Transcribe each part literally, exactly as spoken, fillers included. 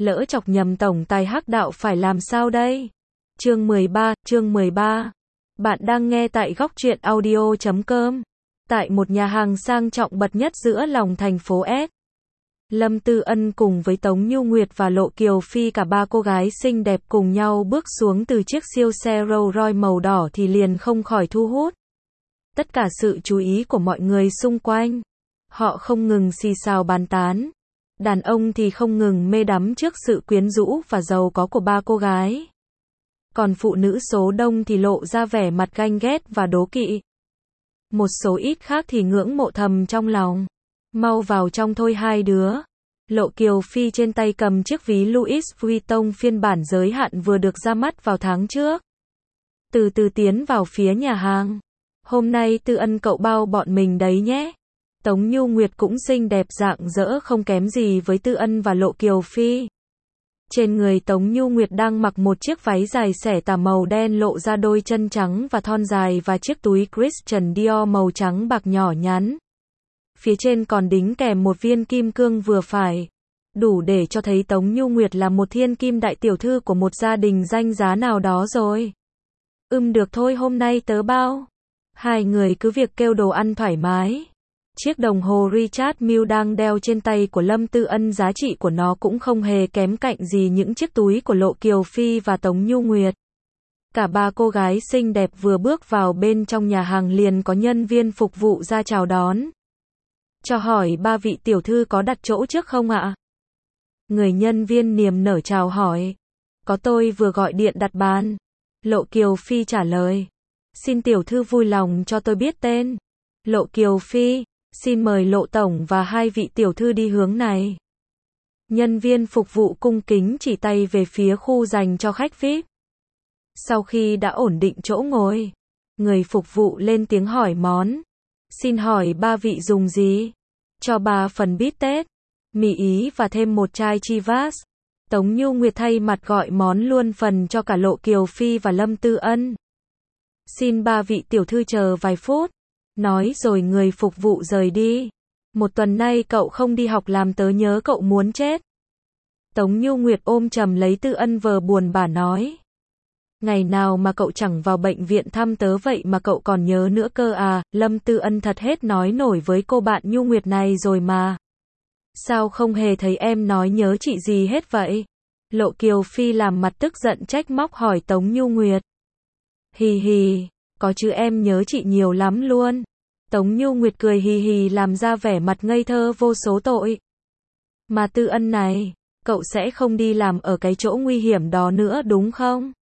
lỡ chọc nhầm tổng tài hắc đạo phải làm sao đây? Chương mười ba, chương mười ba. Bạn đang nghe tại góc truyện audio chấm com. Tại một nhà hàng sang trọng bậc nhất giữa lòng thành phố S. Lâm Tư Ân cùng với Tống Nhu Nguyệt và Lộ Kiều Phi, cả ba cô gái xinh đẹp cùng nhau bước xuống từ chiếc siêu xe Rolls Royce màu đỏ thì liền không khỏi thu hút tất cả sự chú ý của mọi người xung quanh. Họ không ngừng xì xào bàn tán. Đàn ông thì không ngừng mê đắm trước sự quyến rũ và giàu có của ba cô gái. Còn phụ nữ số đông thì lộ ra vẻ mặt ganh ghét và đố kỵ. Một số ít khác thì ngưỡng mộ thầm trong lòng. Mau vào trong thôi hai đứa. Lộ Kiều Phi trên tay cầm chiếc ví Louis Vuitton phiên bản giới hạn vừa được ra mắt vào tháng trước. Từ từ tiến vào phía nhà hàng. Hôm nay Tư Ân cậu bao bọn mình đấy nhé. Tống Nhu Nguyệt cũng xinh đẹp rạng rỡ không kém gì với Tư Ân và Lộ Kiều Phi. Trên người Tống Nhu Nguyệt đang mặc một chiếc váy dài xẻ tà màu đen lộ ra đôi chân trắng và thon dài và chiếc túi Christian Dior màu trắng bạc nhỏ nhắn. Phía trên còn đính kèm một viên kim cương vừa phải. Đủ để cho thấy Tống Nhu Nguyệt là một thiên kim đại tiểu thư của một gia đình danh giá nào đó rồi. Ừm được thôi, hôm nay tớ bao. Hai người cứ việc kêu đồ ăn thoải mái. Chiếc đồng hồ Richard Mille đang đeo trên tay của Lâm Tư Ân, giá trị của nó cũng không hề kém cạnh gì những chiếc túi của Lộ Kiều Phi và Tống Nhu Nguyệt. Cả ba cô gái xinh đẹp vừa bước vào bên trong nhà hàng liền có nhân viên phục vụ ra chào đón. Cho hỏi ba vị tiểu thư có đặt chỗ trước không ạ? Người nhân viên niềm nở chào hỏi. Có, tôi vừa gọi điện đặt bàn. Lộ Kiều Phi trả lời. Xin tiểu thư vui lòng cho tôi biết tên. Lộ Kiều Phi, xin mời Lộ tổng và hai vị tiểu thư đi hướng này. Nhân viên phục vụ cung kính chỉ tay về phía khu dành cho khách vi ai pi. Sau khi đã ổn định chỗ ngồi, người phục vụ lên tiếng hỏi món. Xin hỏi ba vị dùng gì? Cho ba phần bít tết, mì Ý và thêm một chai chivas. Tống Nhu Nguyệt thay mặt gọi món luôn phần cho cả Lộ Kiều Phi và Lâm Tư Ân. Xin ba vị tiểu thư chờ vài phút. Nói rồi người phục vụ rời đi. Một tuần nay cậu không đi học làm tớ nhớ cậu muốn chết. Tống Nhu Nguyệt ôm chầm lấy Tư Ân vờ buồn bã nói. Ngày nào mà cậu chẳng vào bệnh viện thăm tớ vậy mà cậu còn nhớ nữa cơ à? Lâm Tư Ân thật hết nói nổi với cô bạn Nhu Nguyệt này rồi mà. Sao không hề thấy em nói nhớ chị gì hết vậy? Lộ Kiều Phi làm mặt tức giận trách móc hỏi Tống Nhu Nguyệt. Hì hì, có chứ, em nhớ chị nhiều lắm luôn. Tống Nhu Nguyệt cười hì hì làm ra vẻ mặt ngây thơ vô số tội. Mà Tư Ân này, cậu sẽ không đi làm ở cái chỗ nguy hiểm đó nữa đúng không?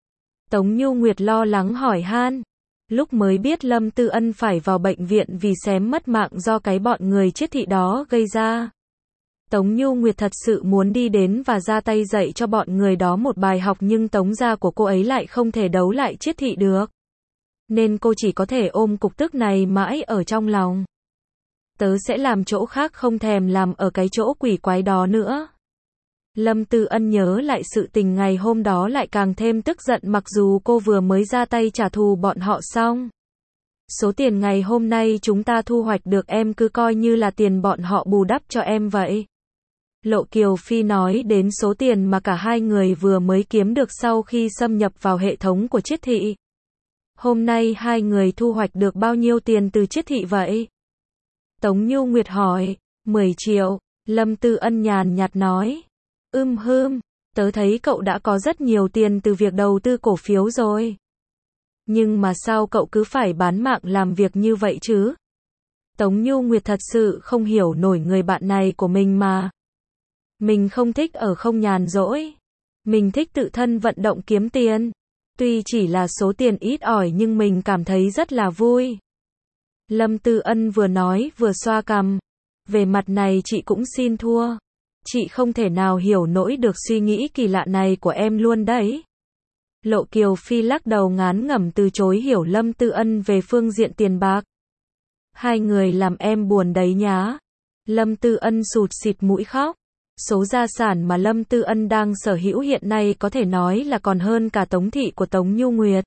Tống Nhu Nguyệt lo lắng hỏi han. Lúc mới biết Lâm Tư Ân phải vào bệnh viện vì xém mất mạng do cái bọn người chiết thị đó gây ra. Tống Nhu Nguyệt thật sự muốn đi đến và ra tay dạy cho bọn người đó một bài học, nhưng tống gia của cô ấy lại không thể đấu lại chiết thị được. Nên cô chỉ có thể ôm cục tức này mãi ở trong lòng. Tớ sẽ làm chỗ khác, không thèm làm ở cái chỗ quỷ quái đó nữa. Lâm Tư Ân nhớ lại sự tình ngày hôm đó lại càng thêm tức giận, mặc dù cô vừa mới ra tay trả thù bọn họ xong. Số tiền ngày hôm nay chúng ta thu hoạch được em cứ coi như là tiền bọn họ bù đắp cho em vậy. Lộ Kiều Phi nói đến số tiền mà cả hai người vừa mới kiếm được sau khi xâm nhập vào hệ thống của chiết thị. Hôm nay hai người thu hoạch được bao nhiêu tiền từ chiết thị vậy? Tống Nhu Nguyệt hỏi. mười triệu, Lâm Tư Ân nhàn nhạt nói. Ưm hưm, tớ thấy cậu đã có rất nhiều tiền từ việc đầu tư cổ phiếu rồi. Nhưng mà sao cậu cứ phải bán mạng làm việc như vậy chứ? Tống Nhu Nguyệt thật sự không hiểu nổi người bạn này của mình mà. Mình không thích ở không nhàn rỗi. Mình thích tự thân vận động kiếm tiền. Tuy chỉ là số tiền ít ỏi nhưng mình cảm thấy rất là vui. Lâm Tư Ân vừa nói vừa xoa cằm. Về mặt này chị cũng xin thua. Chị không thể nào hiểu nổi được suy nghĩ kỳ lạ này của em luôn đấy. Lộ Kiều Phi lắc đầu ngán ngẩm từ chối hiểu Lâm Tư Ân về phương diện tiền bạc. Hai người làm em buồn đấy nhá. Lâm Tư Ân sụt xịt mũi khóc. Số gia sản mà Lâm Tư Ân đang sở hữu hiện nay có thể nói là còn hơn cả Tống thị của Tống Nhu Nguyệt.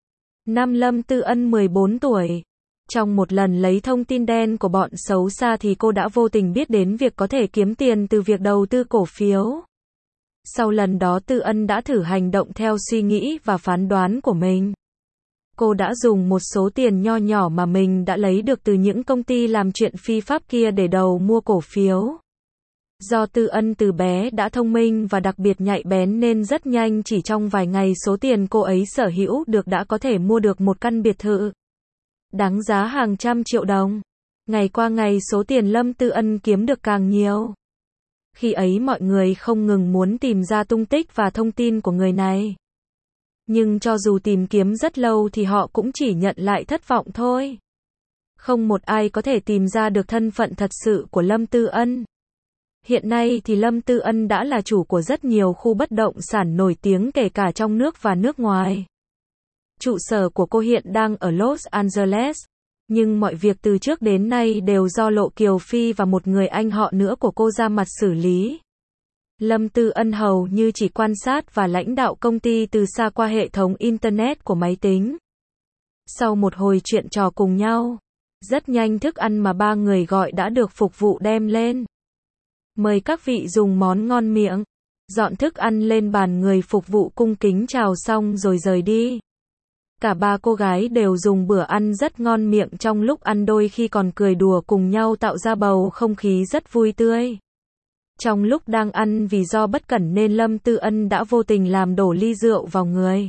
Năm Lâm Tư Ân mười bốn tuổi. Trong một lần lấy thông tin đen của bọn xấu xa thì cô đã vô tình biết đến việc có thể kiếm tiền từ việc đầu tư cổ phiếu. Sau lần đó Tư Ân đã thử hành động theo suy nghĩ và phán đoán của mình. Cô đã dùng một số tiền nho nhỏ mà mình đã lấy được từ những công ty làm chuyện phi pháp kia để đầu mua cổ phiếu. Do Tư Ân từ bé đã thông minh và đặc biệt nhạy bén nên rất nhanh chỉ trong vài ngày số tiền cô ấy sở hữu được đã có thể mua được một căn biệt thự đáng giá hàng trăm triệu đồng. Ngày qua ngày số tiền Lâm Tư Ân kiếm được càng nhiều. Khi ấy mọi người không ngừng muốn tìm ra tung tích và thông tin của người này. Nhưng cho dù tìm kiếm rất lâu thì họ cũng chỉ nhận lại thất vọng thôi. Không một ai có thể tìm ra được thân phận thật sự của Lâm Tư Ân. Hiện nay thì Lâm Tư Ân đã là chủ của rất nhiều khu bất động sản nổi tiếng kể cả trong nước và nước ngoài. Trụ sở của cô hiện đang ở Los Angeles, nhưng mọi việc từ trước đến nay đều do Lộ Kiều Phi và một người anh họ nữa của cô ra mặt xử lý. Lâm Tư Ân hầu như chỉ quan sát và lãnh đạo công ty từ xa qua hệ thống Internet của máy tính. Sau một hồi chuyện trò cùng nhau, rất nhanh thức ăn mà ba người gọi đã được phục vụ đem lên. Mời các vị dùng món ngon miệng. Dọn thức ăn lên bàn, người phục vụ cung kính chào xong rồi rời đi. Cả ba cô gái đều dùng bữa ăn rất ngon miệng, trong lúc ăn đôi khi còn cười đùa cùng nhau tạo ra bầu không khí rất vui tươi. Trong lúc đang ăn vì do bất cẩn nên Lâm Tư Ân đã vô tình làm đổ ly rượu vào người.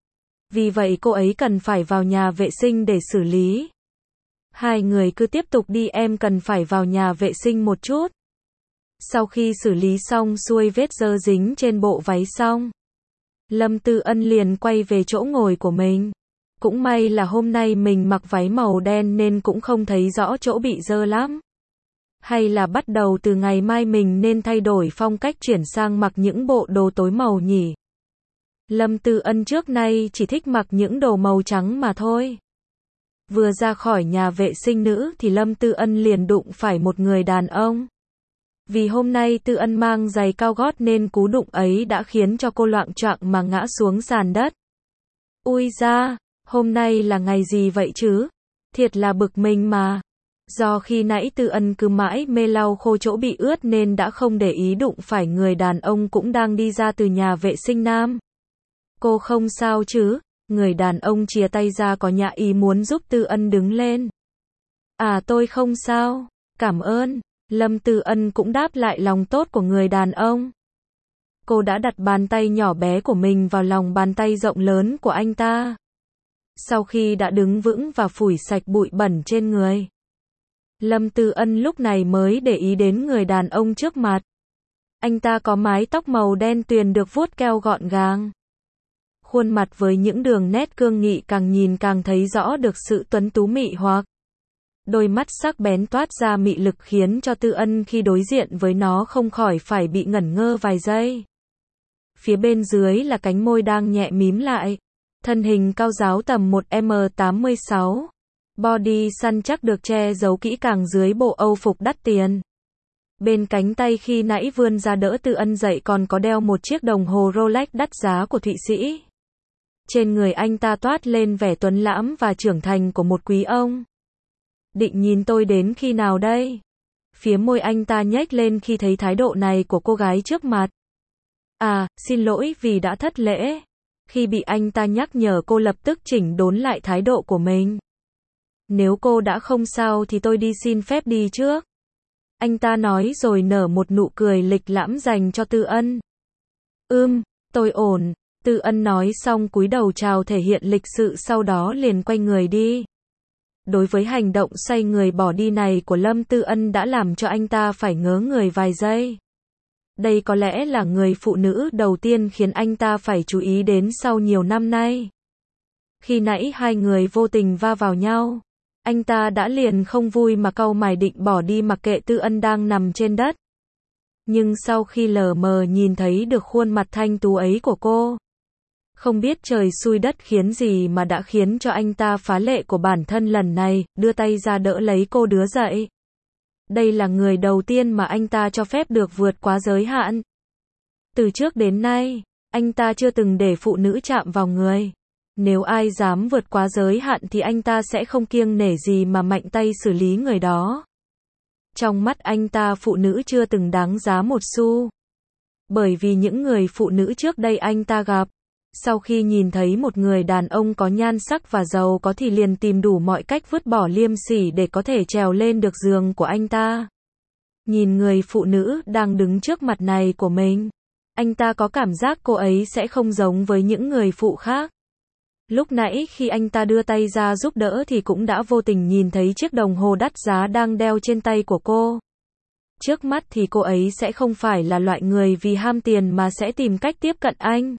Vì vậy cô ấy cần phải vào nhà vệ sinh để xử lý. Hai người cứ tiếp tục đi, em cần phải vào nhà vệ sinh một chút. Sau khi xử lý xong xuôi vết dơ dính trên bộ váy xong, Lâm Tư Ân liền quay về chỗ ngồi của mình. Cũng may là hôm nay mình mặc váy màu đen nên cũng không thấy rõ chỗ bị dơ lắm. Hay là bắt đầu từ ngày mai mình nên thay đổi phong cách, chuyển sang mặc những bộ đồ tối màu nhỉ? Lâm Tư Ân trước nay chỉ thích mặc những đồ màu trắng mà thôi. Vừa ra khỏi nhà vệ sinh nữ thì Lâm Tư Ân liền đụng phải một người đàn ông. Vì hôm nay Tư Ân mang giày cao gót nên cú đụng ấy đã khiến cho cô loạng choạng mà ngã xuống sàn đất. Ui da, hôm nay là ngày gì vậy chứ? Thiệt là bực mình mà. Do khi nãy Tư Ân cứ mãi mê lau khô chỗ bị ướt nên đã không để ý đụng phải người đàn ông cũng đang đi ra từ nhà vệ sinh nam. Cô không sao chứ? Người đàn ông chìa tay ra có nhã ý muốn giúp Tư Ân đứng lên. À, tôi không sao, cảm ơn. Lâm Tư Ân cũng đáp lại lòng tốt của người đàn ông. Cô đã đặt bàn tay nhỏ bé của mình vào lòng bàn tay rộng lớn của anh ta. Sau khi đã đứng vững và phủi sạch bụi bẩn trên người, Lâm Tư Ân lúc này mới để ý đến người đàn ông trước mặt. Anh ta có mái tóc màu đen tuyền được vuốt keo gọn gàng. Khuôn mặt với những đường nét cương nghị càng nhìn càng thấy rõ được sự tuấn tú mị hoặc. Đôi mắt sắc bén toát ra mị lực khiến cho Tư Ân khi đối diện với nó không khỏi phải bị ngẩn ngơ vài giây. Phía bên dưới là cánh môi đang nhẹ mím lại. Thân hình cao ráo tầm một mét tám mươi sáu. Body săn chắc được che giấu kỹ càng dưới bộ âu phục đắt tiền. Bên cánh tay khi nãy vươn ra đỡ Tư Ân dậy còn có đeo một chiếc đồng hồ Rolex đắt giá của Thụy Sĩ. Trên người anh ta toát lên vẻ tuấn lãm và trưởng thành của một quý ông. Định nhìn tôi đến khi nào đây? Phía môi anh ta nhếch lên khi thấy thái độ này của cô gái trước mặt. À, xin lỗi vì đã thất lễ. Khi bị anh ta nhắc nhở cô lập tức chỉnh đốn lại thái độ của mình. Nếu cô đã không sao thì tôi đi xin phép đi trước. Anh ta nói rồi nở một nụ cười lịch lãm dành cho Tư Ân. Ừm, tôi ổn. Tư Ân nói xong cúi đầu chào thể hiện lịch sự, sau đó liền quay người đi. Đối với hành động xoay người bỏ đi này của Lâm Tư Ân đã làm cho anh ta phải ngớ người vài giây. Đây có lẽ là người phụ nữ đầu tiên khiến anh ta phải chú ý đến sau nhiều năm nay. Khi nãy hai người vô tình va vào nhau, anh ta đã liền không vui mà cau mày định bỏ đi mặc kệ Tư Ân đang nằm trên đất. Nhưng sau khi lờ mờ nhìn thấy được khuôn mặt thanh tú ấy của cô, không biết trời xui đất khiến gì mà đã khiến cho anh ta phá lệ của bản thân lần này, đưa tay ra đỡ lấy cô đứa dậy. Đây là người đầu tiên mà anh ta cho phép được vượt quá giới hạn. Từ trước đến nay, anh ta chưa từng để phụ nữ chạm vào người. Nếu ai dám vượt quá giới hạn thì anh ta sẽ không kiêng nể gì mà mạnh tay xử lý người đó. Trong mắt anh ta phụ nữ chưa từng đáng giá một xu. Bởi vì những người phụ nữ trước đây anh ta gặp, sau khi nhìn thấy một người đàn ông có nhan sắc và giàu có thì liền tìm đủ mọi cách vứt bỏ liêm sỉ để có thể trèo lên được giường của anh ta. Nhìn người phụ nữ đang đứng trước mặt này của mình, anh ta có cảm giác cô ấy sẽ không giống với những người phụ khác. Lúc nãy khi anh ta đưa tay ra giúp đỡ thì cũng đã vô tình nhìn thấy chiếc đồng hồ đắt giá đang đeo trên tay của cô. Trước mắt thì cô ấy sẽ không phải là loại người vì ham tiền mà sẽ tìm cách tiếp cận anh.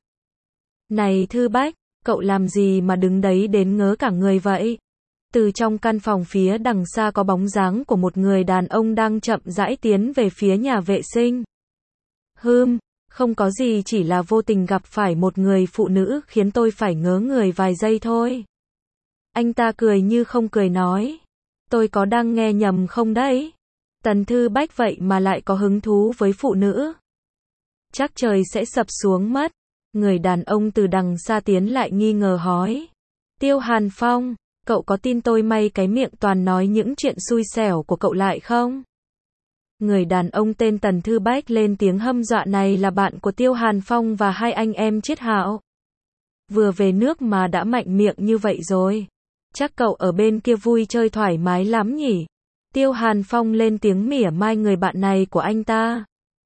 Này Thư Bách, cậu làm gì mà đứng đấy đến ngớ cả người vậy? Từ trong căn phòng phía đằng xa có bóng dáng của một người đàn ông đang chậm rãi tiến về phía nhà vệ sinh. Hừm, không có gì, chỉ là vô tình gặp phải một người phụ nữ khiến tôi phải ngớ người vài giây thôi. Anh ta cười như không cười nói. Tôi có đang nghe nhầm không đấy? Tần Thư Bách vậy mà lại có hứng thú với phụ nữ. Chắc trời sẽ sập xuống mất. Người đàn ông từ đằng xa tiến lại nghi ngờ hỏi. Tiêu Hàn Phong, cậu có tin tôi may cái miệng toàn nói những chuyện xui xẻo của cậu lại không? Người đàn ông tên Tần Thư Bách lên tiếng hâm dọa này là bạn của Tiêu Hàn Phong và hai anh em Chiết Hạo. Vừa về nước mà đã mạnh miệng như vậy rồi. Chắc cậu ở bên kia vui chơi thoải mái lắm nhỉ? Tiêu Hàn Phong lên tiếng mỉa mai người bạn này của anh ta.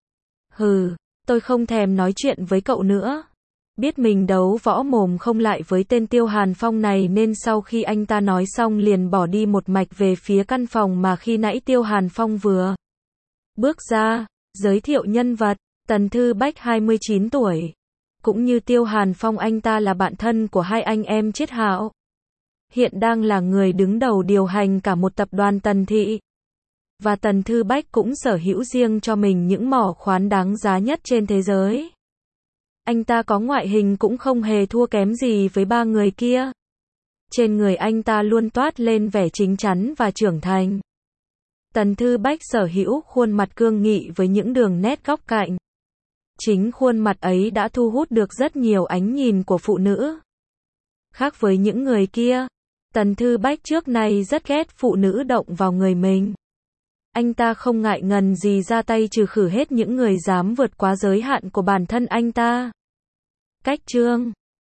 Hừ, tôi không thèm nói chuyện với cậu nữa. Biết mình đấu võ mồm không lại với tên Tiêu Hàn Phong này nên sau khi anh ta nói xong liền bỏ đi một mạch về phía căn phòng mà khi nãy Tiêu Hàn Phong vừa bước ra. Giới thiệu nhân vật, Tần Thư Bách hai mươi chín tuổi. Cũng như Tiêu Hàn Phong, anh ta là bạn thân của hai anh em Chiết Hạo. Hiện đang là người đứng đầu điều hành cả một tập đoàn Tần Thị. Và Tần Thư Bách cũng sở hữu riêng cho mình những mỏ khoáng đáng giá nhất trên thế giới. Anh ta có ngoại hình cũng không hề thua kém gì với ba người kia. Trên người anh ta luôn toát lên vẻ chín chắn và trưởng thành. Tần Thư Bách sở hữu khuôn mặt cương nghị với những đường nét góc cạnh. Chính khuôn mặt ấy đã thu hút được rất nhiều ánh nhìn của phụ nữ. Khác với những người kia, Tần Thư Bách trước nay rất ghét phụ nữ động vào người mình. Anh ta không ngại ngần gì ra tay trừ khử hết những người dám vượt quá giới hạn của bản thân anh ta. Cách chương